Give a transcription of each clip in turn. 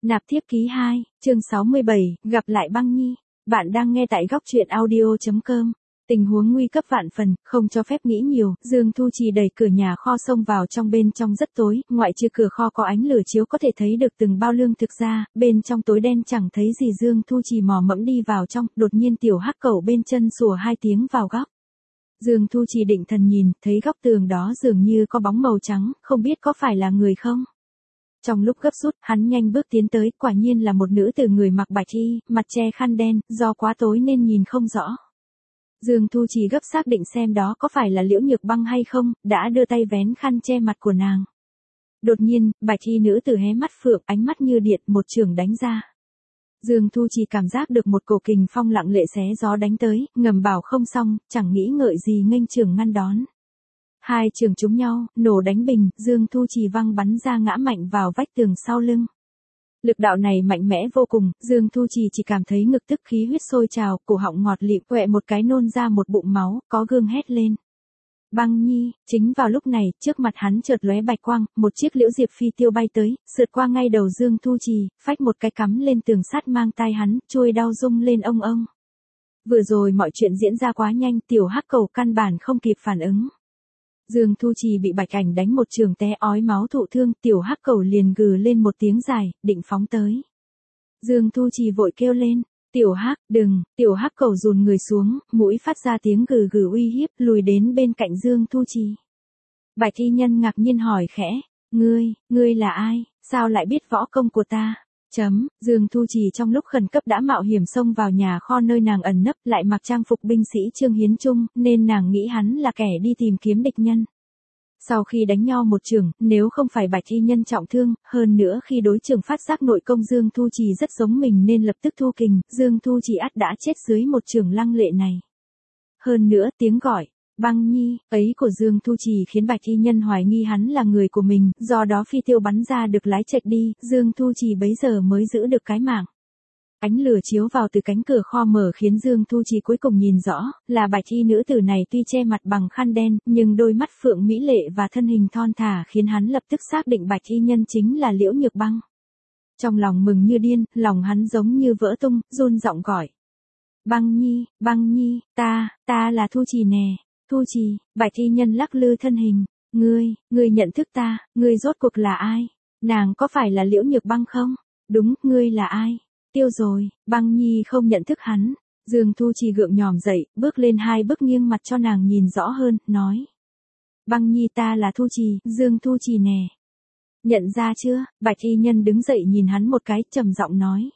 Nạp thiếp ký 2, chương 67, gặp lại Băng Nhi. Bạn đang nghe tại góc truyện audio.com. Tình huống nguy cấp vạn phần, không cho phép nghĩ nhiều, Dương Thu Trì đẩy cửa nhà kho xông vào bên trong rất tối, ngoại trừ cửa kho có ánh lửa chiếu có thể thấy được từng bao lương thực ra, bên trong tối đen chẳng thấy gì. Dương Thu Trì mò mẫm đi vào trong, đột nhiên tiểu hắc cẩu bên chân sủa 2 tiếng vào góc. Dương Thu Trì định thần nhìn, thấy góc tường đó dường như có bóng màu trắng, không biết có phải là người không. Trong lúc gấp rút, hắn nhanh bước tiến tới, quả nhiên là một nữ tử người mặc bạch y, mặt che khăn đen, do quá tối nên nhìn không rõ. Dương Thu Trì gấp xác định xem đó có phải là Liễu Nhược Băng hay không, đã đưa tay vén khăn che mặt của nàng. Đột nhiên, bạch y nữ tử hé mắt phượng, ánh mắt như điện, một chưởng đánh ra. Dương Thu Trì cảm giác được một cổ kình phong lặng lệ xé gió đánh tới, ngầm bảo không xong, chẳng nghĩ ngợi gì nghênh chưởng ngăn đón. 2 chưởng trúng nhau, nổ đánh bình, Dương Thu Trì văng bắn ra ngã mạnh vào vách tường sau lưng. Lực đạo này mạnh mẽ vô cùng, Dương Thu Trì chỉ cảm thấy ngực tức khí huyết sôi trào, cổ họng ngọt lịm, quẹ một cái nôn ra một bụng máu, có gương hét lên. Băng Nhi, chính vào lúc này, trước mặt hắn chợt lóe bạch quang, một chiếc liễu diệp phi tiêu bay tới, sượt qua ngay đầu Dương Thu Trì, phách một cái cắm lên tường sắt mang tai hắn, chuôi đau rung lên ông ông. Vừa rồi mọi chuyện diễn ra quá nhanh, tiểu hắc cẩu căn bản không kịp phản ứng. Dương Thu Trì bị bạch ảnh đánh một trường té ói máu thụ thương, tiểu hắc cẩu liền gừ lên một tiếng dài, định phóng tới. Dương Thu Trì vội kêu lên, tiểu hắc, đừng, tiểu hắc cẩu dùn người xuống, mũi phát ra tiếng gừ gừ uy hiếp, lùi đến bên cạnh Dương Thu Trì. Bạch y nhân ngạc nhiên hỏi khẽ, ngươi là ai, sao lại biết võ công của ta? Dương Thu Trì trong lúc khẩn cấp đã mạo hiểm xông vào nhà kho nơi nàng ẩn nấp, lại mặc trang phục binh sĩ Trương Hiến Trung, nên nàng nghĩ hắn là kẻ đi tìm kiếm địch nhân. Sau khi đánh nhau một chưởng, nếu không phải bạch y nhân trọng thương, hơn nữa khi đối chưởng phát giác nội công Dương Thu Trì rất giống mình nên lập tức thu kình, Dương Thu Trì ắt đã chết dưới một chưởng lăng lệ này. Hơn nữa tiếng gọi Băng Nhi ấy của Dương Thu Trì khiến bạch y nhân hoài nghi hắn là người của mình, do đó phi tiêu bắn ra được lái chệch đi, Dương Thu Trì bấy giờ mới giữ được cái mạng. Ánh lửa chiếu vào từ cánh cửa kho mở khiến Dương Thu Trì cuối cùng nhìn rõ, là bạch y nữ tử này tuy che mặt bằng khăn đen, nhưng đôi mắt phượng mỹ lệ và thân hình thon thả khiến hắn lập tức xác định bạch y nhân chính là Liễu Nhược Băng. Trong lòng mừng như điên, lòng hắn giống như vỡ tung, run giọng gọi. Băng Nhi, ta là Thu Trì nè. Thu Trì, bạch y nhân lắc lư thân hình, ngươi nhận thức ta, ngươi rốt cuộc là ai? Nàng có phải là Liễu Nhược Băng không? Đúng, ngươi là ai? Tiêu rồi, Băng Nhi không nhận thức hắn. Dương Thu Trì gượng nhòm dậy, bước lên 2 bước nghiêng mặt cho nàng nhìn rõ hơn, nói. Băng Nhi ta là Thu Trì, Dương Thu Trì nè. Nhận ra chưa? Bạch y nhân đứng dậy nhìn hắn một cái, trầm giọng nói.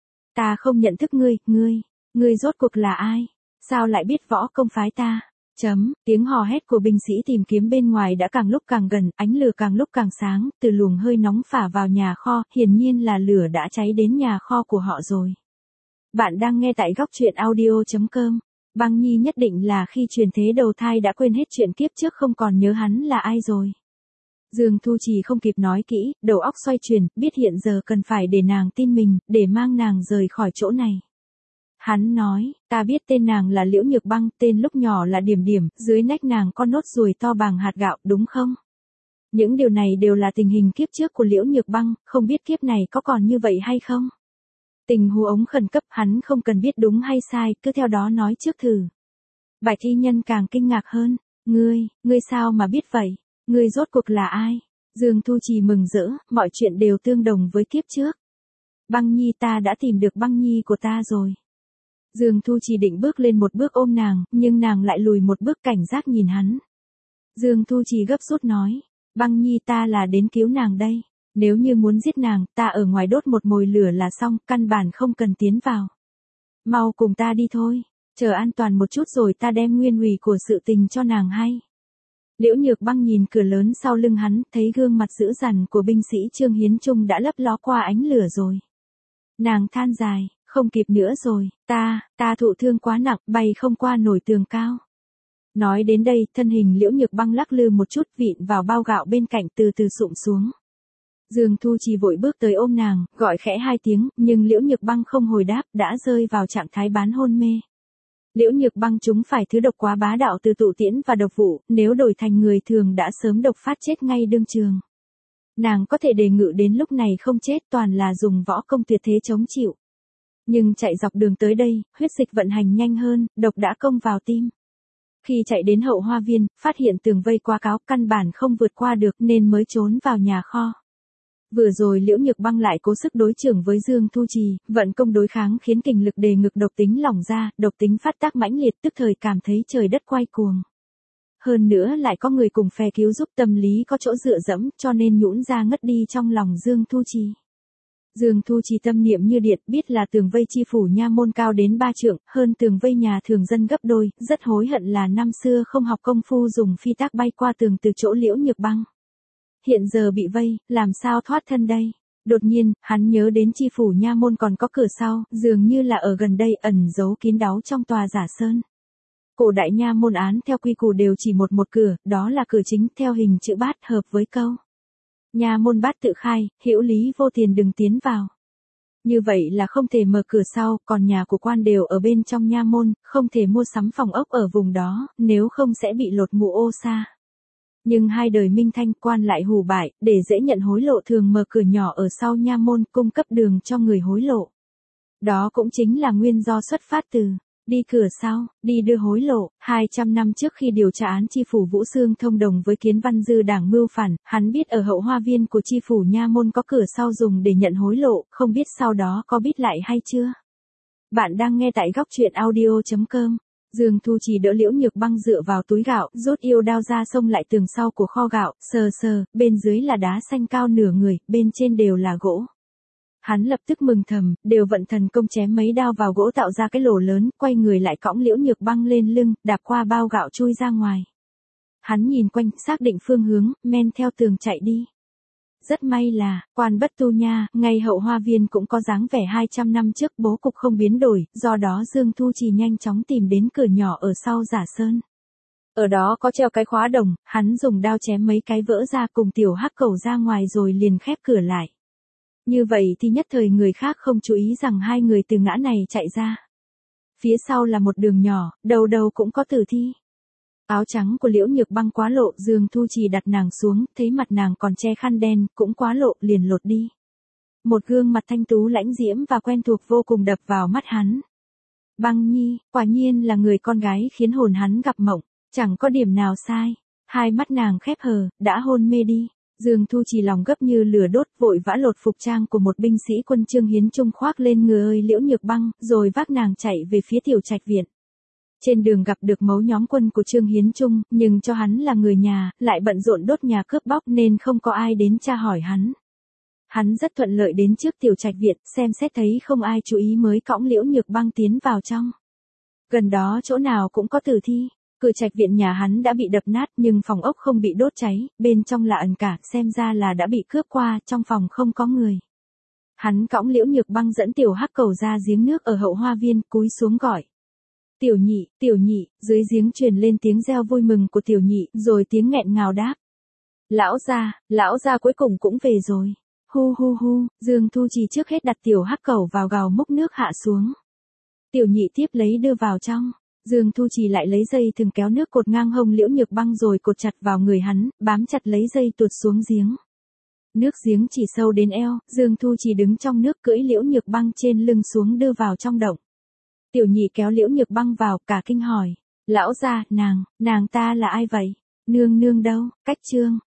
Ta không nhận thức ngươi rốt cuộc là ai? Sao lại biết võ công phái ta? Tiếng hò hét của binh sĩ tìm kiếm bên ngoài đã càng lúc càng gần, ánh lửa càng lúc càng sáng, từ luồng hơi nóng phả vào nhà kho, hiển nhiên là lửa đã cháy đến nhà kho của họ rồi. Bạn đang nghe tại góc truyện audio.com. Băng Nhi nhất định là khi truyền thế đầu thai đã quên hết chuyện kiếp trước, không còn nhớ hắn là ai rồi. Dương Thu Trì không kịp nói kỹ, đầu óc xoay chuyển, biết hiện giờ cần phải để nàng tin mình, để mang nàng rời khỏi chỗ này. Hắn nói, ta biết tên nàng là Liễu Nhược Băng, tên lúc nhỏ là Điểm Điểm, dưới nách nàng có nốt ruồi to bằng hạt gạo, đúng không? Những điều này đều là tình hình kiếp trước của Liễu Nhược Băng, không biết kiếp này có còn như vậy hay không? Tình huống khẩn cấp, hắn không cần biết đúng hay sai, cứ theo đó nói trước thử. Bạch y nhân càng kinh ngạc hơn, ngươi sao mà biết vậy? Ngươi rốt cuộc là ai? Dương Thu Trì mừng rỡ, mọi chuyện đều tương đồng với kiếp trước. Băng Nhi, ta đã tìm được Băng Nhi của ta rồi. Dương Thu Trì định bước lên một bước ôm nàng, nhưng nàng lại lùi một bước cảnh giác nhìn hắn. Dương Thu Trì gấp rút nói, Băng Nhi ta là đến cứu nàng đây. Nếu như muốn giết nàng, ta ở ngoài đốt một mồi lửa là xong, căn bản không cần tiến vào. Mau cùng ta đi thôi, chờ an toàn một chút rồi ta đem nguyên ủy của sự tình cho nàng hay. Liễu Nhược Băng nhìn cửa lớn sau lưng hắn, thấy gương mặt dữ dằn của binh sĩ Trương Hiến Trung đã lấp ló qua ánh lửa rồi. Nàng than dài. Không kịp nữa rồi, ta thụ thương quá nặng, bay không qua nổi tường cao. Nói đến đây, thân hình Liễu Nhược Băng lắc lư một chút, vịn vào bao gạo bên cạnh từ từ sụm xuống. Dương Thu Trì vội bước tới ôm nàng, gọi khẽ 2 tiếng, nhưng Liễu Nhược Băng không hồi đáp, đã rơi vào trạng thái bán hôn mê. Liễu Nhược Băng chúng phải thứ độc quá bá đạo từ tụ tiễn và độc vụ, nếu đổi thành người thường đã sớm độc phát chết ngay đương trường. Nàng có thể đề ngự đến lúc này không chết, toàn là dùng võ công tuyệt thế chống chịu. Nhưng chạy dọc đường tới đây, huyết dịch vận hành nhanh hơn, độc đã công vào tim. Khi chạy đến hậu hoa viên, phát hiện tường vây quá cao, căn bản không vượt qua được nên mới trốn vào nhà kho. Vừa rồi Liễu Nhược Băng lại cố sức đối chưởng với Dương Thu Trì, vận công đối kháng khiến kình lực đề ngực độc tính lỏng ra, độc tính phát tác mãnh liệt, tức thời cảm thấy trời đất quay cuồng. Hơn nữa lại có người cùng phe cứu giúp, tâm lý có chỗ dựa dẫm, cho nên nhũn ra ngất đi trong lòng Dương Thu Trì. Dương Thu Trì tâm niệm như điện, biết là tường vây chi phủ nha môn cao đến 3 trượng, hơn tường vây nhà thường dân gấp đôi, rất hối hận là năm xưa không học công phu dùng phi tác bay qua tường từ chỗ Liễu Nhược Băng. Hiện giờ bị vây, làm sao thoát thân đây? Đột nhiên, hắn nhớ đến chi phủ nha môn còn có cửa sau, dường như là ở gần đây, ẩn giấu kín đáo trong tòa giả sơn. Cổ đại nha môn án theo quy củ đều chỉ một cửa, đó là cửa chính theo hình chữ bát hợp với câu. Nha môn bát tự khai, hữu lý vô tiền đừng tiến vào. Như vậy là không thể mở cửa sau, còn nhà của quan đều ở bên trong nha môn, không thể mua sắm phòng ốc ở vùng đó, nếu không sẽ bị lột mụ ô sa. Nhưng hai đời Minh Thanh quan lại hù bại, để dễ nhận hối lộ thường mở cửa nhỏ ở sau nha môn cung cấp đường cho người hối lộ. Đó cũng chính là nguyên do xuất phát từ đi cửa sau, đi đưa hối lộ. 200 năm trước khi điều tra án chi phủ Vũ Xương thông đồng với Kiến Văn Dư đảng mưu phản, hắn biết ở hậu hoa viên của chi phủ nha môn có cửa sau dùng để nhận hối lộ, không biết sau đó có biết lại hay chưa. Bạn đang nghe tại góc truyện audio.com. Dương Thu Trì đỡ Liễu Nhược Băng dựa vào túi gạo, rút yêu đao ra xông lại tường sau của kho gạo, sờ, bên dưới là đá xanh cao nửa người, bên trên đều là gỗ. Hắn lập tức mừng thầm, đều vận thần công chém mấy đao vào gỗ tạo ra cái lỗ lớn, quay người lại cõng Liễu Nhược Băng lên lưng, đạp qua bao gạo chui ra ngoài. Hắn nhìn quanh, xác định phương hướng, men theo tường chạy đi. Rất may là, quan bất tu nha, ngay hậu hoa viên cũng có dáng vẻ 200 năm trước, bố cục không biến đổi, do đó Dương Thu Trì nhanh chóng tìm đến cửa nhỏ ở sau giả sơn. Ở đó có treo cái khóa đồng, hắn dùng đao chém mấy cái vỡ ra cùng tiểu hắc cẩu ra ngoài rồi liền khép cửa lại. Như vậy thì nhất thời người khác không chú ý rằng hai người từ ngã này chạy ra. Phía sau là một đường nhỏ, đầu đầu cũng có tử thi. Áo trắng của Liễu Nhược Băng quá lộ, Dương Thu Trì đặt nàng xuống, thấy mặt nàng còn che khăn đen, cũng quá lộ, liền lột đi. Một gương mặt thanh tú lãnh diễm và quen thuộc vô cùng đập vào mắt hắn. Băng Nhi, quả nhiên là người con gái khiến hồn hắn gặp mộng, chẳng có điểm nào sai. Hai mắt nàng khép hờ, đã hôn mê đi. Dương Thu Trì lòng gấp như lửa đốt, vội vã lột phục trang của một binh sĩ quân Trương Hiến Trung khoác lên người Liễu Nhược Băng, rồi vác nàng chạy về phía tiểu trạch viện. Trên đường gặp được mấu nhóm quân của Trương Hiến Trung, nhưng cho hắn là người nhà, lại bận rộn đốt nhà cướp bóc nên không có ai đến tra hỏi hắn. Hắn rất thuận lợi đến trước tiểu trạch viện, xem xét thấy không ai chú ý mới cõng Liễu Nhược Băng tiến vào trong. Gần đó chỗ nào cũng có tử thi. Cửa trạch viện nhà hắn đã bị đập nát nhưng phòng ốc không bị đốt cháy, bên trong là ẩn cả, xem ra là đã bị cướp qua, trong phòng không có người. Hắn cõng Liễu Nhược Băng dẫn tiểu hắc cẩu ra giếng nước ở hậu hoa viên, cúi xuống gọi. Tiểu nhị, dưới giếng truyền lên tiếng reo vui mừng của tiểu nhị, rồi tiếng nghẹn ngào đáp. Lão gia cuối cùng cũng về rồi. Hu, Dương Thu Trì trước hết đặt tiểu hắc cẩu vào gào múc nước hạ xuống. Tiểu nhị tiếp lấy đưa vào trong. Dương Thu Trì lại lấy dây thừng kéo nước cột ngang hông Liễu Nhược Băng rồi cột chặt vào người hắn, bám chặt lấy dây tuột xuống giếng. Nước giếng chỉ sâu đến eo, Dương Thu Trì đứng trong nước cưỡi Liễu Nhược Băng trên lưng xuống đưa vào trong động. Tiểu nhị kéo Liễu Nhược Băng vào, cả kinh hỏi. Lão gia, nàng ta là ai vậy? Nương đâu? Cách Trương.